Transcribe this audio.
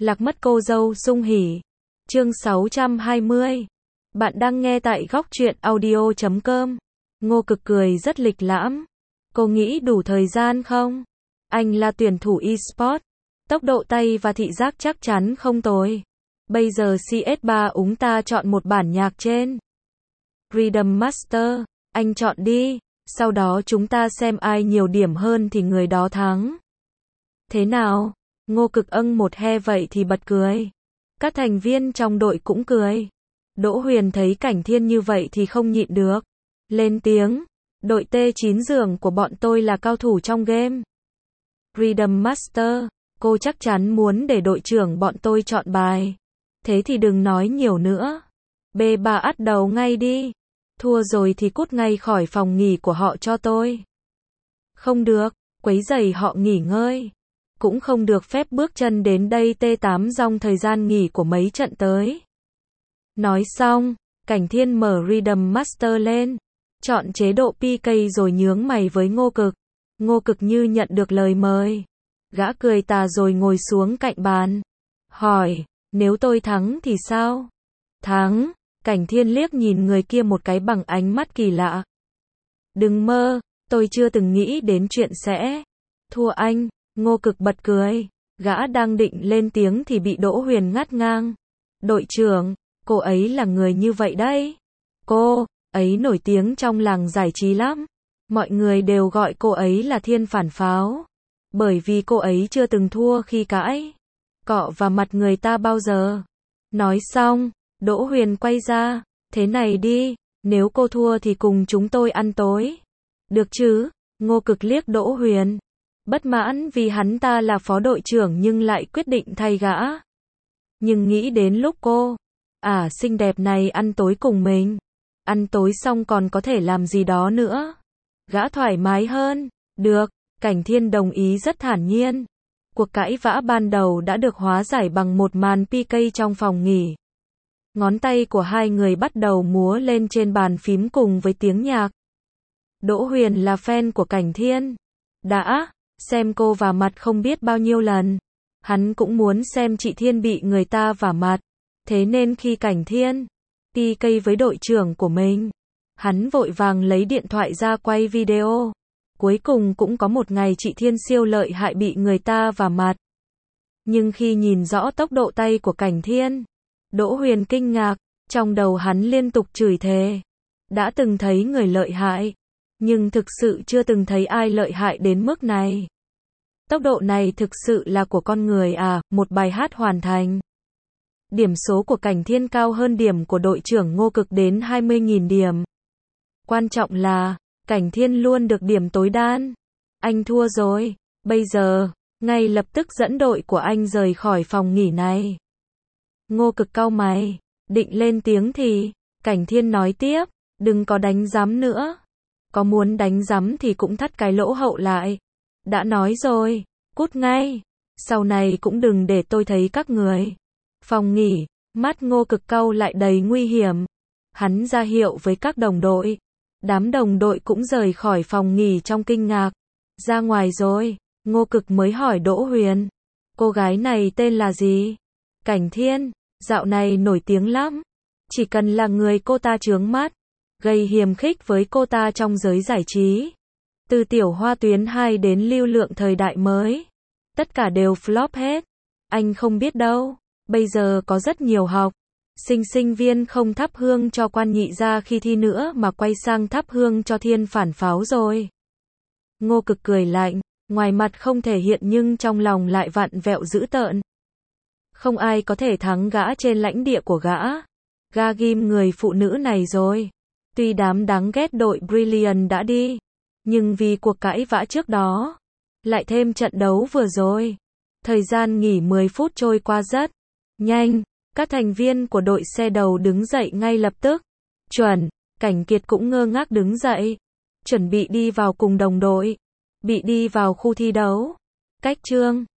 Lạc mất cô dâu sung hỉ. Chương 620. Bạn đang nghe tại góc truyện audio.com. Ngô Cực cười rất lịch lãm. Cô nghĩ đủ thời gian không? Anh là tuyển thủ eSport. Tốc độ tay và thị giác chắc chắn không tồi. Bây giờ CS3 úng ta chọn một bản nhạc trên Rhythm Master. Anh chọn đi. Sau đó chúng ta xem ai nhiều điểm hơn thì người đó thắng. Thế nào? Ngô Cực một he vậy thì bật cười. Các thành viên trong đội cũng cười. Đỗ Huyền thấy Cảnh Thiên như vậy thì không nhịn được. Lên tiếng. Đội T9 giường của bọn tôi là cao thủ trong game Rhythm Master. Cô chắc chắn muốn để đội trưởng bọn tôi chọn bài. Thế thì đừng nói nhiều nữa. B3 bắt đầu ngay đi. Thua rồi thì cút ngay khỏi phòng nghỉ của họ cho tôi. Không được, quấy rầy họ nghỉ ngơi. Cũng không được phép bước chân đến đây T8 trong thời gian nghỉ của mấy trận tới. Nói xong, Cảnh Thiên mở Rhythm Master lên. Chọn chế độ PK rồi nhướng mày với Ngô Cực. Ngô Cực như nhận được lời mời. Gã cười tà rồi ngồi xuống cạnh bàn. Hỏi, nếu tôi thắng thì sao? Thắng? Cảnh Thiên liếc nhìn người kia một cái bằng ánh mắt kỳ lạ. Đừng mơ, tôi chưa từng nghĩ đến chuyện sẽ thua anh. Ngô Cực bật cười. Gã đang định lên tiếng thì bị Đỗ Huyền ngắt ngang. Đội trưởng, cô ấy là người như vậy đấy. Cô ấy nổi tiếng trong làng giải trí lắm. Mọi người đều gọi cô ấy là thiên phản pháo. Bởi vì cô ấy chưa từng thua khi cãi cọ vào mặt người ta bao giờ. Nói xong, Đỗ Huyền quay ra. Thế này đi, nếu cô thua thì cùng chúng tôi ăn tối. Được chứ? Ngô Cực liếc Đỗ Huyền. Bất mãn vì hắn ta là phó đội trưởng nhưng lại quyết định thay gã. Nhưng nghĩ đến lúc cô xinh đẹp này ăn tối cùng mình. Ăn tối xong còn có thể làm gì đó nữa. Gã thoải mái hơn. Được, Cảnh Thiên đồng ý rất thản nhiên. Cuộc cãi vã ban đầu đã được hóa giải bằng một màn PK trong phòng nghỉ. Ngón tay của hai người bắt đầu múa lên trên bàn phím cùng với tiếng nhạc. Đỗ Huyền là fan của Cảnh Thiên. Đã xem cô vả mặt không biết bao nhiêu lần. Hắn cũng muốn xem chị Thiên bị người ta vả mặt. Thế nên khi Cảnh Thiên PK với đội trưởng của mình, hắn vội vàng lấy điện thoại ra quay video. Cuối cùng cũng có một ngày chị Thiên siêu lợi hại bị người ta vả mặt. Nhưng khi nhìn rõ tốc độ tay của Cảnh Thiên, Đỗ Huyền kinh ngạc, trong đầu hắn liên tục chửi thề. Đã từng thấy người lợi hại, nhưng thực sự chưa từng thấy ai lợi hại đến mức này. Tốc độ này thực sự là của con người à, một bài hát hoàn thành. Điểm số của Cảnh Thiên cao hơn điểm của đội trưởng Ngô Cực đến 20.000 điểm. Quan trọng là, Cảnh Thiên luôn được điểm tối đan. Anh thua rồi, bây giờ, ngay lập tức dẫn đội của anh rời khỏi phòng nghỉ này. Ngô Cực cau mày, định lên tiếng thì, Cảnh Thiên nói tiếp, đừng có đánh giám nữa. Có muốn đánh giám thì cũng thắt cái lỗ hậu lại. Đã nói rồi, cút ngay. Sau này cũng đừng để tôi thấy các người. Phòng nghỉ, mắt Ngô Cực cau lại đầy nguy hiểm. Hắn ra hiệu với các đồng đội. Đám đồng đội cũng rời khỏi phòng nghỉ trong kinh ngạc. Ra ngoài rồi, Ngô Cực mới hỏi Đỗ Huyền. Cô gái này tên là gì? Cảnh Thiên, dạo này nổi tiếng lắm. Chỉ cần là người cô ta chướng mắt, gây hiềm khích với cô ta trong giới giải trí. Từ tiểu hoa tuyến 2 đến lưu lượng thời đại mới. Tất cả đều flop hết. Anh không biết đâu. Bây giờ có rất nhiều học sinh viên không thắp hương cho quan nhị gia khi thi nữa mà quay sang thắp hương cho thiên phản pháo rồi. Ngô Cực cười lạnh, ngoài mặt không thể hiện nhưng trong lòng lại vặn vẹo dữ tợn. Không ai có thể thắng gã trên lãnh địa của gã. Gã ghim người phụ nữ này rồi. Tuy đám đáng ghét đội Brilliant đã đi, nhưng vì cuộc cãi vã trước đó, lại thêm trận đấu vừa rồi. Thời gian nghỉ 10 phút trôi qua rất nhanh. Các thành viên của đội xe đầu đứng dậy ngay lập tức. Chuẩn, Cảnh Kiệt cũng ngơ ngác đứng dậy. Chuẩn bị đi vào cùng đồng đội. Bị đi vào khu thi đấu. Cách chương